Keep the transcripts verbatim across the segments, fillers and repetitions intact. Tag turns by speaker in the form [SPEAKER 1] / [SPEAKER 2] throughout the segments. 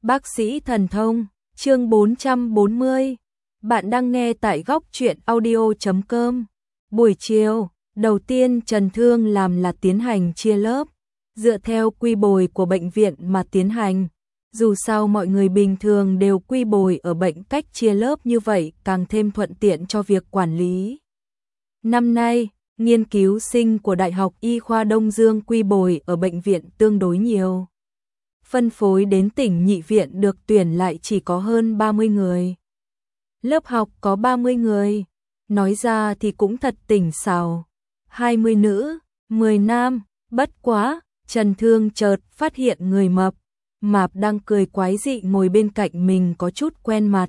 [SPEAKER 1] Bác sĩ thần thông, chương bốn trăm bốn mươi. Bạn đang nghe tại góc truyện audio chấm com. Buổi chiều, đầu tiên Trần Thương làm là tiến hành chia lớp, dựa theo quy bồi của bệnh viện mà tiến hành. Dù sao mọi người bình thường đều quy bồi ở bệnh cách chia lớp như vậy càng thêm thuận tiện cho việc quản lý. Năm nay, nghiên cứu sinh của Đại học Y khoa Đông Dương quy bồi ở bệnh viện tương đối nhiều. Phân phối đến tỉnh nhị viện được tuyển lại chỉ có hơn ba mươi người. Lớp học có ba mươi người, nói ra thì cũng thật tỉnh xảo. hai mươi nữ, mười nam, bất quá, Trần Thương chợt phát hiện người mập, mạp đang cười quái dị ngồi bên cạnh mình có chút quen mặt.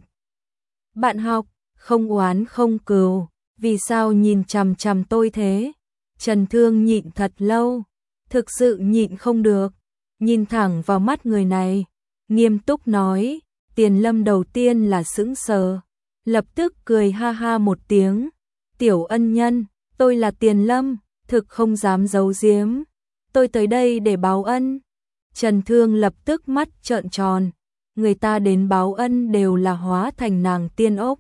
[SPEAKER 1] Bạn học, không oán không cừu, vì sao nhìn chằm chằm tôi thế? Trần Thương nhịn thật lâu, thực sự nhịn không được. Nhìn thẳng vào mắt người này, nghiêm túc nói, Tiền Lâm đầu tiên là sững sờ, lập tức cười ha ha một tiếng, tiểu ân nhân, tôi là Tiền Lâm, thực không dám giấu giếm, tôi tới đây để báo ân. Trần Thương lập tức mắt trợn tròn, người ta đến báo ân đều là hóa thành nàng tiên ốc.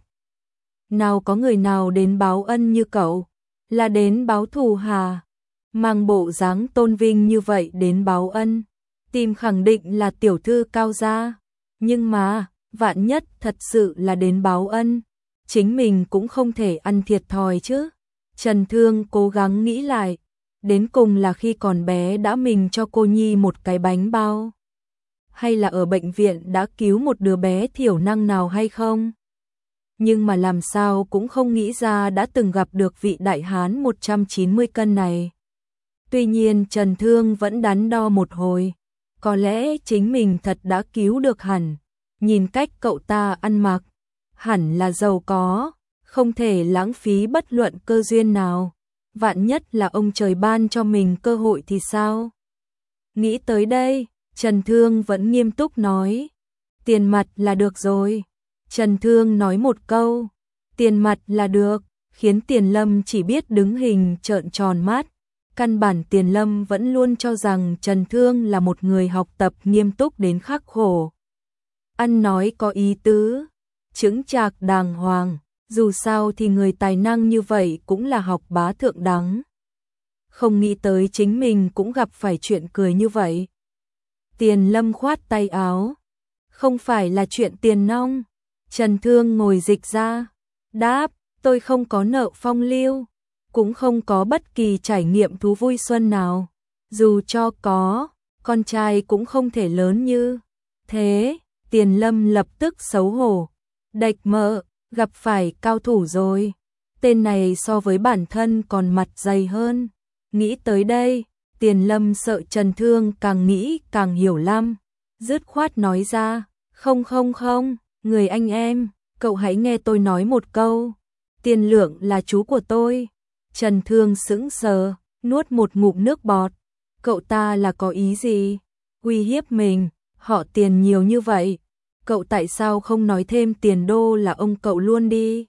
[SPEAKER 1] Nào có người nào đến báo ân như cậu, là đến báo thù hà, mang bộ dáng tôn vinh như vậy đến báo ân. Tìm khẳng định là tiểu thư cao gia, nhưng mà, vạn nhất thật sự là đến báo ân, chính mình cũng không thể ăn thiệt thòi chứ. Trần Thương cố gắng nghĩ lại, đến cùng là khi còn bé đã mình cho cô nhi một cái bánh bao, hay là ở bệnh viện đã cứu một đứa bé thiểu năng nào hay không? Nhưng mà làm sao cũng không nghĩ ra đã từng gặp được vị đại hán một trăm chín mươi cân này. Tuy nhiên Trần Thương vẫn đắn đo một hồi. Có lẽ chính mình thật đã cứu được hẳn, nhìn cách cậu ta ăn mặc, hẳn là giàu có, không thể lãng phí bất luận cơ duyên nào, vạn nhất là ông trời ban cho mình cơ hội thì sao? Nghĩ tới đây, Trần Thương vẫn nghiêm túc nói, tiền mặt là được rồi. Trần Thương nói một câu, tiền mặt là được, khiến Tiền Lâm chỉ biết đứng hình trợn tròn mắt. Căn bản Tiền Lâm vẫn luôn cho rằng Trần Thương là một người học tập nghiêm túc đến khắc khổ. Ăn nói có ý tứ, chững chạc đàng hoàng, dù sao thì người tài năng như vậy cũng là học bá thượng đẳng. Không nghĩ tới chính mình cũng gặp phải chuyện cười như vậy. Tiền Lâm khoát tay áo, không phải là chuyện tiền nong. Trần Thương ngồi dịch ra, đáp, tôi không có nợ phong lưu, cũng không có bất kỳ trải nghiệm thú vui xuân nào, dù cho có, con trai cũng không thể lớn như thế. Tiền Lâm lập tức xấu hổ, đạch mợ, gặp phải cao thủ rồi, tên này so với bản thân còn mặt dày hơn. Nghĩ tới đây, Tiền Lâm sợ Trần Thương càng nghĩ càng hiểu lắm, dứt khoát nói ra, không không không, người anh em, cậu hãy nghe tôi nói một câu, Tiền Lượng là chú của tôi. Trần Thương sững sờ, nuốt một ngụm nước bọt. Cậu ta là có ý gì? Uy hiếp mình, họ Tiền nhiều như vậy. Cậu tại sao không nói thêm Tiền Đô là ông cậu luôn đi?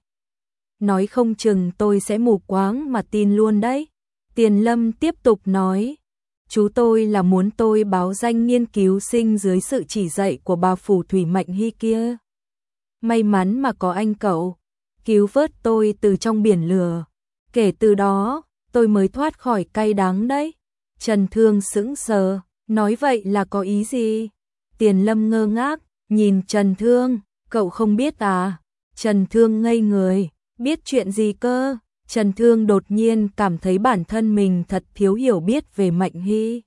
[SPEAKER 1] Nói không chừng tôi sẽ mù quáng mà tin luôn đấy. Tiền Lâm tiếp tục nói. Chú tôi là muốn tôi báo danh nghiên cứu sinh dưới sự chỉ dạy của bà phù thủy Mạnh Hy kia. May mắn mà có anh cậu, cứu vớt tôi từ trong biển lửa. Kể từ đó, tôi mới thoát khỏi cay đắng đấy. Trần Thương sững sờ, nói vậy là có ý gì? Tiền Lâm ngơ ngác, nhìn Trần Thương, cậu không biết à? Trần Thương ngây người, biết chuyện gì cơ? Trần Thương đột nhiên cảm thấy bản thân mình thật thiếu hiểu biết về Mạnh Hy.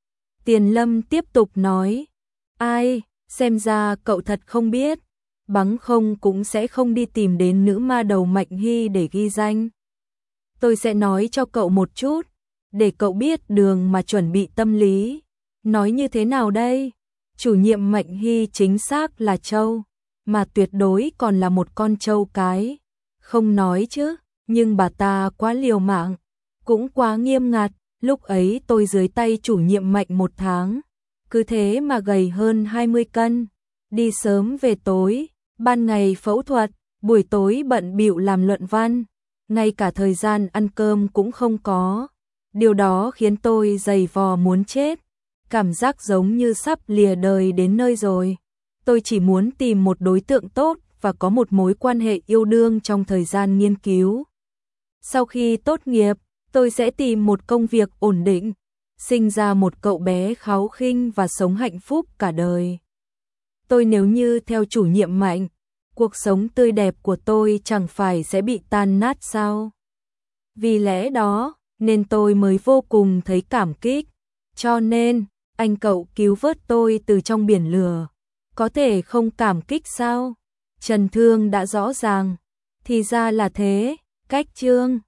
[SPEAKER 1] Tiền Lâm tiếp tục nói, ai, xem ra cậu thật không biết, bằng không cũng sẽ không đi tìm đến nữ ma đầu Mạnh Hy để ghi danh. Tôi sẽ nói cho cậu một chút, để cậu biết đường mà chuẩn bị tâm lý. Nói như thế nào đây? Chủ nhiệm Mạnh Hy chính xác là trâu, mà tuyệt đối còn là một con trâu cái. Không nói chứ, nhưng bà ta quá liều mạng, cũng quá nghiêm ngặt. Lúc ấy tôi dưới tay chủ nhiệm Mạnh một tháng, cứ thế mà gầy hơn hai mươi cân. Đi sớm về tối, ban ngày phẫu thuật, buổi tối bận bịu làm luận văn. Ngay cả thời gian ăn cơm cũng không có. Điều đó khiến tôi dày vò muốn chết, cảm giác giống như sắp lìa đời đến nơi rồi. tôi chỉ muốn tìm một đối tượng tốt và có một mối quan hệ yêu đương trong thời gian nghiên cứu. Sau khi tốt nghiệp, tôi sẽ tìm một công việc ổn định, sinh ra một cậu bé kháu khinh và sống hạnh phúc cả đời. Tôi nếu như theo chủ nhiệm Mạnh, cuộc sống tươi đẹp của tôi chẳng phải sẽ bị tan nát sao? Vì lẽ đó, nên tôi mới vô cùng thấy cảm kích. Cho nên, anh cậu cứu vớt tôi từ trong biển lửa. Có thể không cảm kích sao? Trần Thương đã rõ ràng. Thì ra là thế, cách chương.